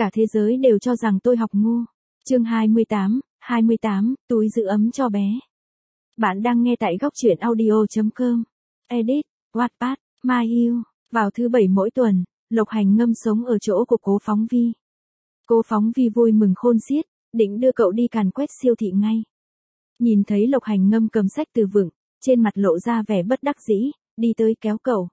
Cả thế giới đều cho rằng tôi học ngu. Chương 28, túi giữ ấm cho bé. Bạn đang nghe tại góc truyện audio.com. Edit, Wattpad, My Hill. Vào thứ Bảy mỗi tuần, Lộc Hành Ngâm sống ở chỗ của Cố Phóng Vi. Cố Phóng Vi vui mừng khôn xiết, định đưa cậu đi càn quét siêu thị ngay. Nhìn thấy Lộc Hành Ngâm cầm sách từ vựng, trên mặt lộ ra vẻ bất đắc dĩ, đi tới kéo cậu.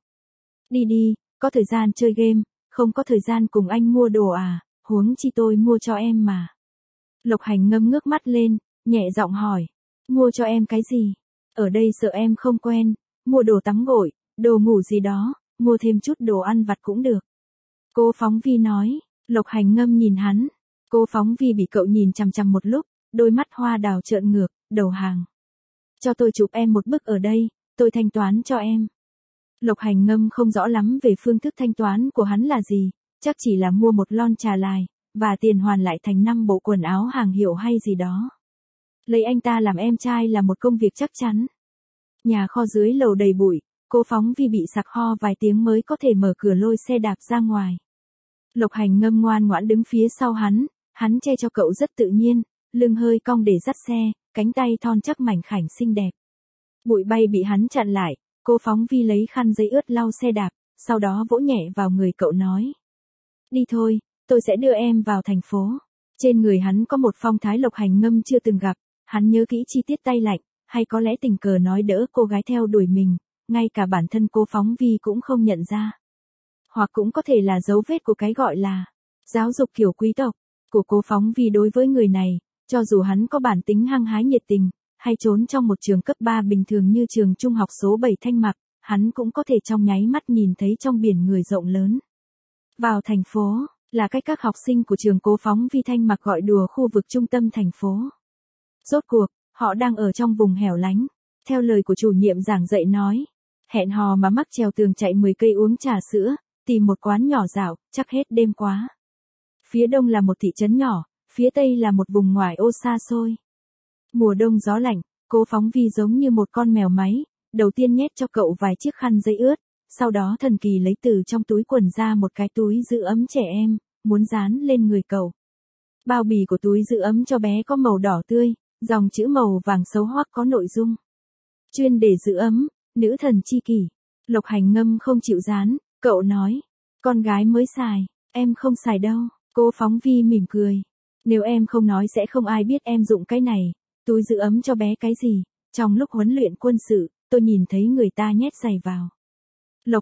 Đi, có thời gian chơi game, không có thời gian cùng anh mua đồ à, huống chi tôi mua cho em mà. Lộc Hành Ngâm ngước mắt lên, nhẹ giọng hỏi, mua cho em cái gì? Ở đây sợ em không quen, mua đồ tắm gội, đồ ngủ gì đó, mua thêm chút đồ ăn vặt cũng được. Cố Phóng Vi nói. Lộc Hành Ngâm nhìn hắn. Cố Phóng Vi bị cậu nhìn chằm chằm một lúc, đôi mắt hoa đào trợn ngược, đầu hàng. Cho tôi chụp em một bức ở đây, tôi thanh toán cho em. Lộc Hành Ngâm không rõ lắm về phương thức thanh toán của hắn là gì, chắc chỉ là mua một lon trà lại, và tiền hoàn lại thành 5 bộ quần áo hàng hiệu hay gì đó. Lấy anh ta làm em trai là một công việc chắc chắn. Nhà kho dưới lầu đầy bụi, Cố Phóng Vi bị sặc ho vài tiếng mới có thể mở cửa lôi xe đạp ra ngoài. Lộc Hành Ngâm ngoan ngoãn đứng phía sau hắn che cho cậu rất tự nhiên, lưng hơi cong để dắt xe, cánh tay thon chắc mảnh khảnh xinh đẹp. Bụi bay bị hắn chặn lại, Cố Phóng Vi lấy khăn giấy ướt lau xe đạp, sau đó vỗ nhẹ vào người cậu nói. Đi thôi, tôi sẽ đưa em vào thành phố. Trên người hắn có một phong thái Lộc Hành Ngâm chưa từng gặp, hắn nhớ kỹ chi tiết tay lạnh, hay có lẽ tình cờ nói đỡ cô gái theo đuổi mình, ngay cả bản thân Cố Phóng Vi cũng không nhận ra. Hoặc cũng có thể là dấu vết của cái gọi là giáo dục kiểu quý tộc của Cố Phóng Vi đối với người này, cho dù hắn có bản tính hăng hái nhiệt tình, hay trốn trong một trường cấp 3 bình thường như trường trung học số 7 Thanh Mặc, hắn cũng có thể trong nháy mắt nhìn thấy trong biển người rộng lớn. Vào thành phố, là cách các học sinh của trường Cố Phóng Vi Thanh Mặc gọi đùa khu vực trung tâm thành phố. Rốt cuộc, họ đang ở trong vùng hẻo lánh. Theo lời của chủ nhiệm giảng dạy nói, hẹn hò mà mắc trèo tường chạy 10 cây uống trà sữa, tìm một quán nhỏ dạo, chắc hết đêm quá. Phía đông là một thị trấn nhỏ, phía tây là một vùng ngoại ô xa xôi. Mùa đông gió lạnh, Cố Phóng Vi giống như một con mèo máy, đầu tiên nhét cho cậu vài chiếc khăn giấy ướt, sau đó thần kỳ lấy từ trong túi quần ra một cái túi giữ ấm trẻ em, muốn dán lên người cậu. Bao bì của túi giữ ấm cho bé có màu đỏ tươi, dòng chữ màu vàng xấu hoắc có nội dung. Chuyên để giữ ấm, nữ thần chi kỷ. Lộc Hành Ngâm không chịu dán, cậu nói, con gái mới xài, em không xài đâu. Cố Phóng Vi mỉm cười. Nếu em không nói sẽ không ai biết em dụng cái này, túi giữ ấm cho bé cái gì, trong lúc huấn luyện quân sự, tôi nhìn thấy người ta nhét giày vào. Lộc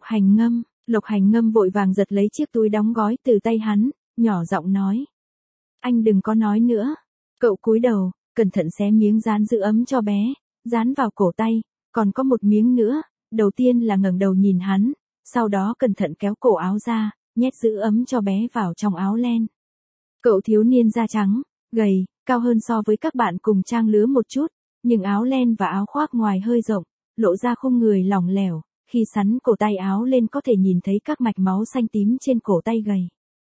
Hành Ngâm vội vàng giật lấy chiếc túi đóng gói từ tay hắn, nhỏ giọng nói. Anh đừng có nói nữa. Cậu cúi đầu, cẩn thận xé miếng dán giữ ấm cho bé, dán vào cổ tay, còn có một miếng nữa, đầu tiên là ngẩng đầu nhìn hắn, sau đó cẩn thận kéo cổ áo ra, nhét giữ ấm cho bé vào trong áo len. Cậu thiếu niên da trắng, gầy, cao hơn so với các bạn cùng trang lứa một chút, nhưng áo len và áo khoác ngoài hơi rộng, lộ ra khung người lỏng lẻo, khi xắn cổ tay áo lên có thể nhìn thấy các mạch máu xanh tím trên cổ tay gầy.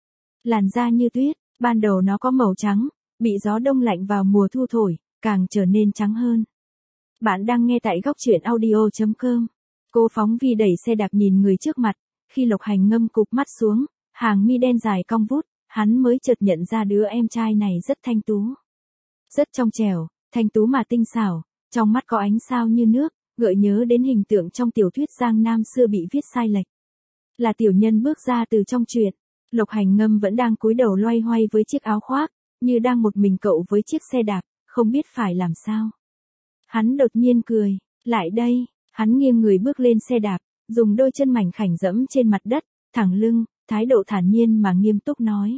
Làn da như tuyết, ban đầu nó có màu trắng, bị gió đông lạnh vào mùa thu thổi, càng trở nên trắng hơn. Bạn đang nghe tại góc truyện audio.com. Cố Phóng Vi đẩy xe đạp nhìn người trước mặt, khi Lộc Hành Ngâm cụp mắt xuống, hàng mi đen dài cong vút, hắn mới chợt nhận ra đứa em trai này rất thanh tú. Rất trong trẻo, thanh tú mà tinh xảo, trong mắt có ánh sao như nước, gợi nhớ đến hình tượng trong tiểu thuyết Giang Nam xưa bị viết sai lệch. Là tiểu nhân bước ra từ trong truyện, Lộc Hành Ngâm vẫn đang cúi đầu loay hoay với chiếc áo khoác, như đang một mình cậu với chiếc xe đạp, không biết phải làm sao. Hắn đột nhiên cười, lại đây, hắn nghiêng người bước lên xe đạp, dùng đôi chân mảnh khảnh dẫm trên mặt đất, thẳng lưng, thái độ thản nhiên mà nghiêm túc nói.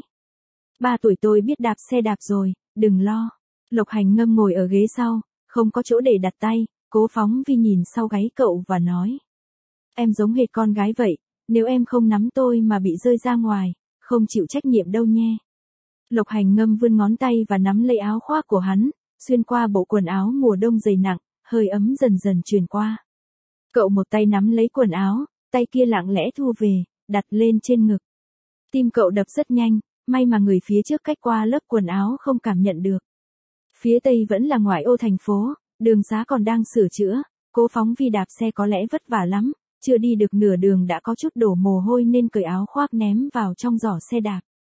3 tuổi tôi biết đạp xe đạp rồi, đừng lo. Lộc Hành Ngâm ngồi ở ghế sau, không có chỗ để đặt tay, Cố Phóng Vi nhìn sau gáy cậu và nói. Em giống hệt con gái vậy, nếu em không nắm tôi mà bị rơi ra ngoài, không chịu trách nhiệm đâu nhé. Lộc Hành Ngâm vươn ngón tay và nắm lấy áo khoác của hắn, xuyên qua bộ quần áo mùa đông dày nặng, hơi ấm dần dần truyền qua. Cậu một tay nắm lấy quần áo, tay kia lặng lẽ thu về, đặt lên trên ngực. Tim cậu đập rất nhanh, may mà người phía trước cách qua lớp quần áo không cảm nhận được. Phía tây vẫn là ngoại ô thành phố, đường xá còn đang sửa chữa, Cố Phóng Vi đạp xe có lẽ vất vả lắm, chưa đi được nửa đường đã có chút đổ mồ hôi nên cởi áo khoác ném vào trong giỏ xe đạp.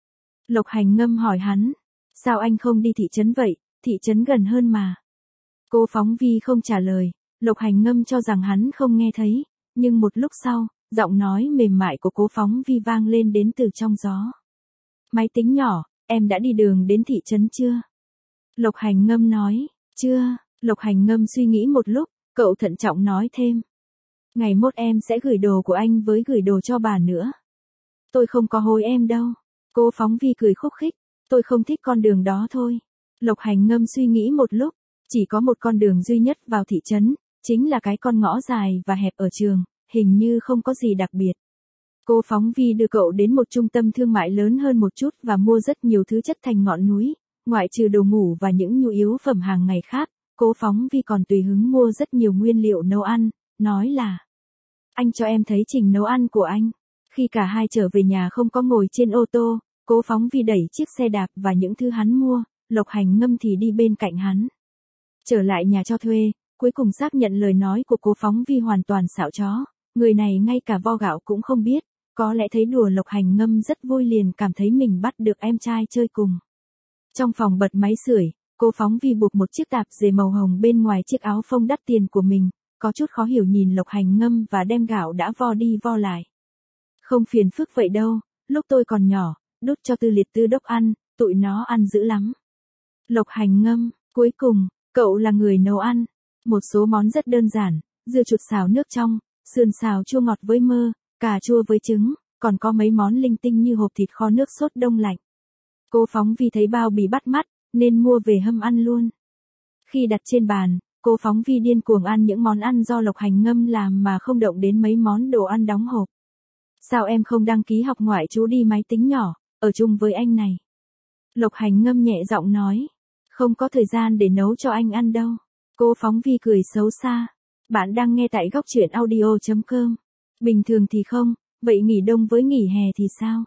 Lộc Hành Ngâm hỏi hắn. Sao anh không đi thị trấn vậy, thị trấn gần hơn mà. Cô phóng vi không trả lời, Lộc Hành Ngâm cho rằng hắn không nghe thấy, nhưng một lúc sau, giọng nói mềm mại của cô phóng vi vang lên đến từ trong gió. Máy tính nhỏ, em đã đi đường đến thị trấn chưa? Lộc Hành Ngâm nói, chưa. Lộc Hành Ngâm suy nghĩ một lúc, cậu thận trọng nói thêm. Ngày mốt em sẽ gửi đồ của anh với gửi đồ cho bà nữa. Tôi không có hối em đâu. Cô phóng vi cười khúc khích, tôi không thích con đường đó thôi. Lộc Hành Ngâm suy nghĩ một lúc, chỉ có một con đường duy nhất vào thị trấn, chính là cái con ngõ dài và hẹp ở trường, hình như không có gì đặc biệt. Cô phóng vi đưa cậu đến một trung tâm thương mại lớn hơn một chút và mua rất nhiều thứ chất thành ngọn núi, ngoại trừ đồ ngủ và những nhu yếu phẩm hàng ngày khác, cô phóng vi còn tùy hứng mua rất nhiều nguyên liệu nấu ăn, nói là: Anh cho em thấy trình nấu ăn của anh. Khi cả hai trở về nhà không có ngồi trên ô tô, cô phóng vi đẩy chiếc xe đạp và những thứ hắn mua, Lộc Hành Ngâm thì đi bên cạnh hắn. Trở lại nhà cho thuê, cuối cùng xác nhận lời nói của cô phóng vi hoàn toàn xạo chó, người này ngay cả vo gạo cũng không biết, có lẽ thấy đùa Lộc Hành Ngâm rất vui liền cảm thấy mình bắt được em trai chơi cùng. Trong phòng bật máy sưởi, cô phóng vi buộc một chiếc tạp dề màu hồng bên ngoài chiếc áo phông đắt tiền của mình, có chút khó hiểu nhìn Lộc Hành Ngâm và đem gạo đã vo đi vo lại. Không phiền phức vậy đâu, lúc tôi còn nhỏ, đút cho Tư Liệt Tư Đốc ăn, tụi nó ăn dữ lắm. Lộc Hành Ngâm, cuối cùng, cậu là người nấu ăn. Một số món rất đơn giản, dưa chuột xào nước trong, sườn xào chua ngọt với mơ, cà chua với trứng, còn có mấy món linh tinh như hộp thịt kho nước sốt đông lạnh. Cô phóng vi thấy bao bì bắt mắt, nên mua về hâm ăn luôn. Khi đặt trên bàn, cô phóng vi điên cuồng ăn những món ăn do Lộc Hành Ngâm làm mà không động đến mấy món đồ ăn đóng hộp. Sao em không đăng ký học ngoại trú đi máy tính nhỏ, ở chung với anh này? Lộc Hành Ngâm nhẹ giọng nói. Không có thời gian để nấu cho anh ăn đâu. Cô phóng vi cười xấu xa. Bạn đang nghe tại góc truyện audio.com. Bình thường thì không, vậy nghỉ đông với nghỉ hè thì sao?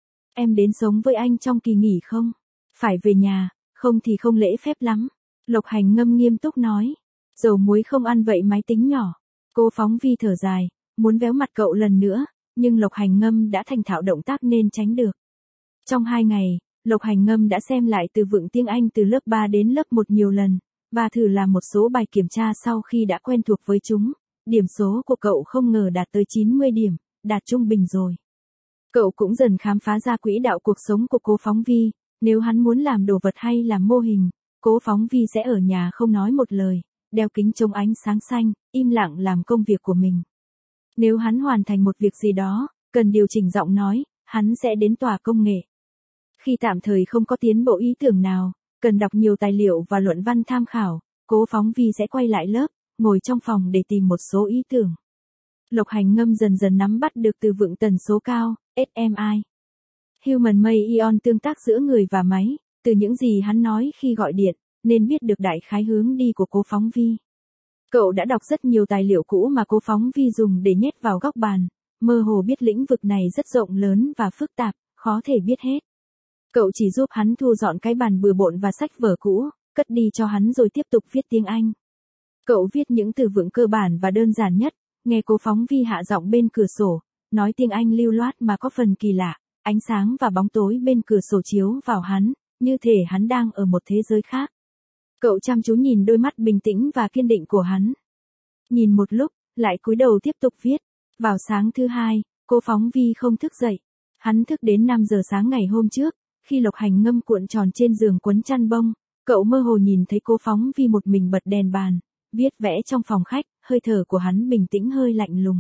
Em đến sống với anh trong kỳ nghỉ không? Phải về nhà, không thì không lễ phép lắm. Lộc Hành Ngâm nghiêm túc nói. Dầu muối không ăn vậy máy tính nhỏ. Cô phóng vi thở dài, muốn véo mặt cậu lần nữa, nhưng Lộc Hành Ngâm đã thành thạo động tác nên tránh được. Trong 2 ngày, Lộc Hành Ngâm đã xem lại từ vựng tiếng Anh từ lớp 3 đến lớp 1 nhiều lần, và thử làm một số bài kiểm tra sau khi đã quen thuộc với chúng. Điểm số của cậu không ngờ đạt tới 90 điểm, đạt trung bình rồi. Cậu cũng dần khám phá ra quỹ đạo cuộc sống của cô phóng vi, nếu hắn muốn làm đồ vật hay làm mô hình, cô phóng vi sẽ ở nhà không nói một lời, đeo kính chống ánh sáng xanh, im lặng làm công việc của mình. Nếu hắn hoàn thành một việc gì đó, cần điều chỉnh giọng nói, hắn sẽ đến tòa công nghệ. Khi tạm thời không có tiến bộ ý tưởng nào, cần đọc nhiều tài liệu và luận văn tham khảo, cô phóng vi sẽ quay lại lớp, ngồi trong phòng để tìm một số ý tưởng. Lộc Hành Ngâm dần dần nắm bắt được từ vựng tần số cao, SMI. Human May Ion tương tác giữa người và máy, từ những gì hắn nói khi gọi điện, nên biết được đại khái hướng đi của cô phóng vi. Cậu đã đọc rất nhiều tài liệu cũ mà cô phóng vi dùng để nhét vào góc bàn, mơ hồ biết lĩnh vực này rất rộng lớn và phức tạp, khó thể biết hết. Cậu chỉ giúp hắn thu dọn cái bàn bừa bộn và sách vở cũ, cất đi cho hắn rồi tiếp tục viết tiếng Anh. Cậu viết những từ vựng cơ bản và đơn giản nhất, nghe cô phóng vi hạ giọng bên cửa sổ, nói tiếng Anh lưu loát mà có phần kỳ lạ, ánh sáng và bóng tối bên cửa sổ chiếu vào hắn, như thể hắn đang ở một thế giới khác. Cậu chăm chú nhìn đôi mắt bình tĩnh và kiên định của hắn. Nhìn một lúc, lại cúi đầu tiếp tục viết. Vào sáng thứ hai, cô phóng vi không thức dậy. Hắn thức đến 5 giờ sáng ngày hôm trước, khi Lộc Hành Ngâm cuộn tròn trên giường quấn chăn bông, cậu mơ hồ nhìn thấy cô phóng vi một mình bật đèn bàn, viết vẽ trong phòng khách, hơi thở của hắn bình tĩnh hơi lạnh lùng.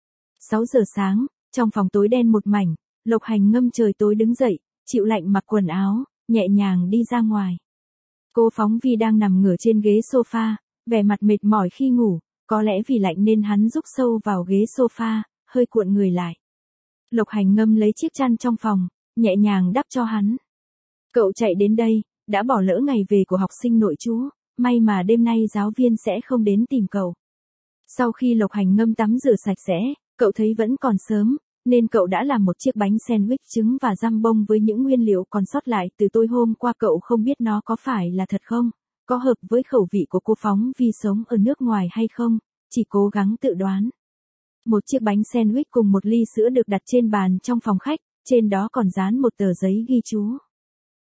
6 giờ sáng, trong phòng tối đen một mảnh, Lộc Hành Ngâm trời tối đứng dậy, chịu lạnh mặc quần áo, nhẹ nhàng đi ra ngoài. Cô phóng vi đang nằm ngửa trên ghế sofa, vẻ mặt mệt mỏi khi ngủ, có lẽ vì lạnh nên hắn rúc sâu vào ghế sofa, hơi cuộn người lại. Lộc Hành Ngâm lấy chiếc chăn trong phòng, nhẹ nhàng đắp cho hắn. Cậu chạy đến đây, đã bỏ lỡ ngày về của học sinh nội trú, may mà đêm nay giáo viên sẽ không đến tìm cậu. Sau khi Lộc Hành Ngâm tắm rửa sạch sẽ, cậu thấy vẫn còn sớm, nên cậu đã làm một chiếc bánh sandwich trứng và răm bông với những nguyên liệu còn sót lại từ tối hôm qua. Cậu không biết nó có phải là thật không, có hợp với khẩu vị của cô phóng vi sống ở nước ngoài hay không, chỉ cố gắng tự đoán. Một chiếc bánh sandwich cùng một ly sữa được đặt trên bàn trong phòng khách, trên đó còn dán một tờ giấy ghi chú.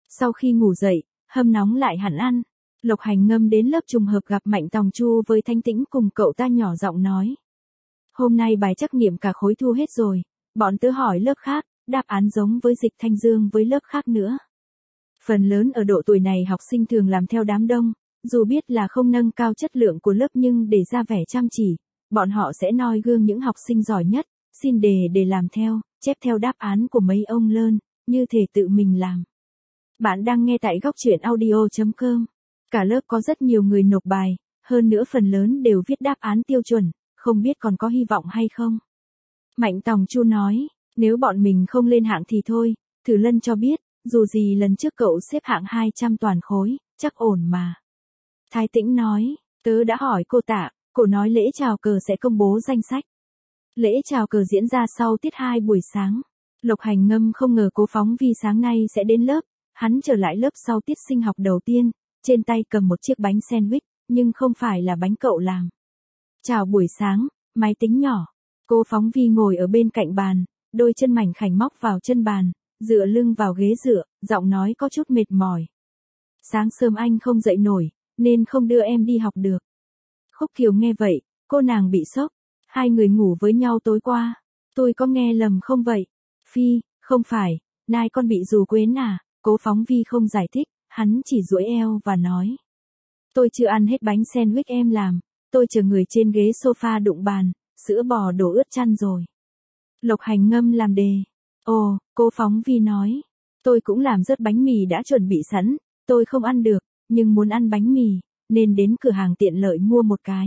Sau khi ngủ dậy, hâm nóng lại hẳn ăn. Lộc Hành Ngâm đến lớp trùng hợp gặp Mạnh Tòng Chu với Thanh Tĩnh cùng cậu ta nhỏ giọng nói. Hôm nay bài trắc nghiệm cả khối thu hết rồi, bọn tớ hỏi lớp khác, đáp án giống với Dịch Thanh Dương với lớp khác nữa. Phần lớn ở độ tuổi này học sinh thường làm theo đám đông, dù biết là không nâng cao chất lượng của lớp nhưng để ra vẻ chăm chỉ, bọn họ sẽ noi gương những học sinh giỏi nhất, xin đề để làm theo, chép theo đáp án của mấy ông lớn, như thể tự mình làm. Bạn đang nghe tại góc truyện audio.com. Cả lớp có rất nhiều người nộp bài, hơn nữa phần lớn đều viết đáp án tiêu chuẩn, không biết còn có hy vọng hay không. Mạnh Tòng Chu nói, nếu bọn mình không lên hạng thì thôi, thử Lân cho biết, dù gì lần trước cậu xếp hạng 200 toàn khối, chắc ổn mà. Thái Tĩnh nói, tớ đã hỏi cô Tạ, cô nói lễ chào cờ sẽ công bố danh sách. Lễ chào cờ diễn ra sau tiết 2 buổi sáng. Lộc Hành Ngâm không ngờ Cố Phóng Vi sáng nay sẽ đến lớp, hắn trở lại lớp sau tiết sinh học đầu tiên, trên tay cầm một chiếc bánh sandwich, nhưng không phải là bánh cậu làm. Chào buổi sáng, máy tính nhỏ. Cố Phóng Vi ngồi ở bên cạnh bàn, đôi chân mảnh khảnh móc vào chân bàn, dựa lưng vào ghế dựa, giọng nói có chút mệt mỏi. Sáng sớm anh không dậy nổi, nên không đưa em đi học được. Khúc Kiều nghe vậy, cô nàng bị sốc. Hai người ngủ với nhau tối qua. Tôi có nghe lầm không vậy? Phi, không phải, nai con bị dù quến à? Cố Phóng Vi không giải thích, hắn chỉ duỗi eo và nói. Tôi chưa ăn hết bánh sandwich em làm, tôi chờ người trên ghế sofa đụng bàn, sữa bò đổ ướt chăn rồi. Lộc Hành Ngâm làm đề. Ồ, Cố Phóng Vi nói. Tôi cũng làm rớt bánh mì đã chuẩn bị sẵn, tôi không ăn được, nhưng muốn ăn bánh mì, nên đến cửa hàng tiện lợi mua một cái.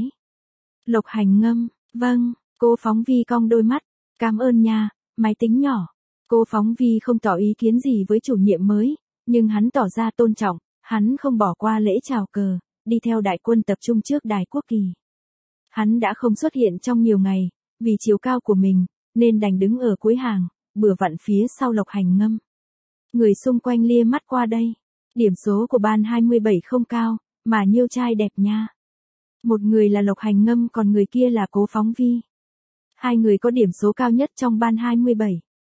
Lộc Hành Ngâm, vâng, Cố Phóng Vi cong đôi mắt, cảm ơn nha, máy tính nhỏ. Cố Phóng Vi không tỏ ý kiến gì với chủ nhiệm mới, nhưng hắn tỏ ra tôn trọng, hắn không bỏ qua lễ chào cờ, đi theo đại quân tập trung trước đài quốc kỳ. Hắn đã không xuất hiện trong nhiều ngày, vì chiều cao của mình, nên đành đứng ở cuối hàng, bừa vặn phía sau Lộc Hành Ngâm. Người xung quanh lia mắt qua đây. Điểm số của ban 27 không cao, mà nhiêu trai đẹp nha. Một người là Lộc Hành Ngâm còn người kia là Cố Phóng Vi. Hai người có điểm số cao nhất trong ban 27.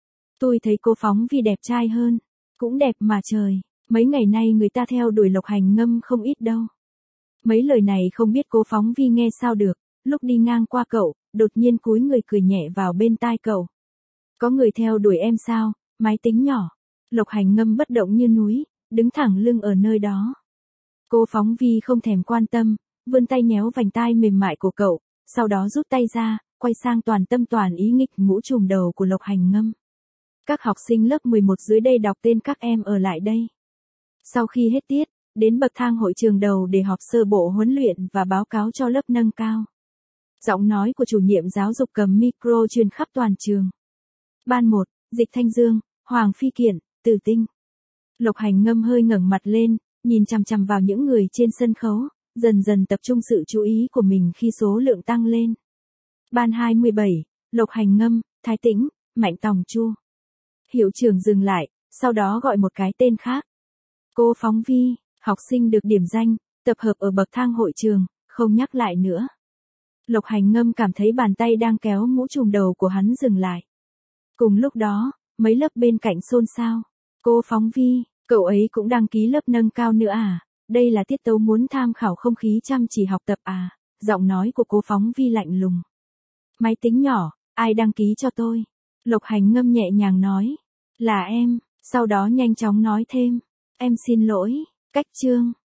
Tôi thấy Cố Phóng Vi đẹp trai hơn. Cũng đẹp mà trời, mấy ngày nay người ta theo đuổi Lộc Hành Ngâm không ít đâu. Mấy lời này không biết Cố Phóng Vi nghe sao được, lúc đi ngang qua cậu, đột nhiên cúi người cười nhẹ vào bên tai cậu. Có người theo đuổi em sao, máy tính nhỏ. Lộc Hành Ngâm bất động như núi, đứng thẳng lưng ở nơi đó. Cố Phóng Vi không thèm quan tâm, vươn tay nhéo vành tai mềm mại của cậu, sau đó rút tay ra, quay sang toàn tâm toàn ý nghịch mũ trùm đầu của Lộc Hành Ngâm. Các học sinh lớp 11 dưới đây đọc tên các em ở lại đây. Sau khi hết tiết, đến bậc thang hội trường đầu để họp sơ bộ huấn luyện và báo cáo cho lớp nâng cao. Giọng nói của chủ nhiệm giáo dục cầm micro truyền khắp toàn trường. Ban 1, Dịch Thanh Dương, Hoàng Phi Kiện, Từ Tinh. Lộc Hành Ngâm hơi ngẩng mặt lên, nhìn chằm chằm vào những người trên sân khấu, dần dần tập trung sự chú ý của mình khi số lượng tăng lên. Ban 27, Lộc Hành Ngâm, Thái Tĩnh, Mạnh Tòng Chu. Hiệu trưởng dừng lại, sau đó gọi một cái tên khác. Cố Phóng Vi, học sinh được điểm danh, tập hợp ở bậc thang hội trường, không nhắc lại nữa. Lộc Hành Ngâm cảm thấy bàn tay đang kéo mũ trùm đầu của hắn dừng lại. Cùng lúc đó, mấy lớp bên cạnh xôn xao. Cố Phóng Vi, cậu ấy cũng đăng ký lớp nâng cao nữa à? Đây là tiết tấu muốn tham khảo không khí chăm chỉ học tập à? Giọng nói của Cố Phóng Vi lạnh lùng. Máy tính nhỏ, ai đăng ký cho tôi? Lộc Hành Ngâm nhẹ nhàng nói. Là em, sau đó nhanh chóng nói thêm. Em xin lỗi, cách chương.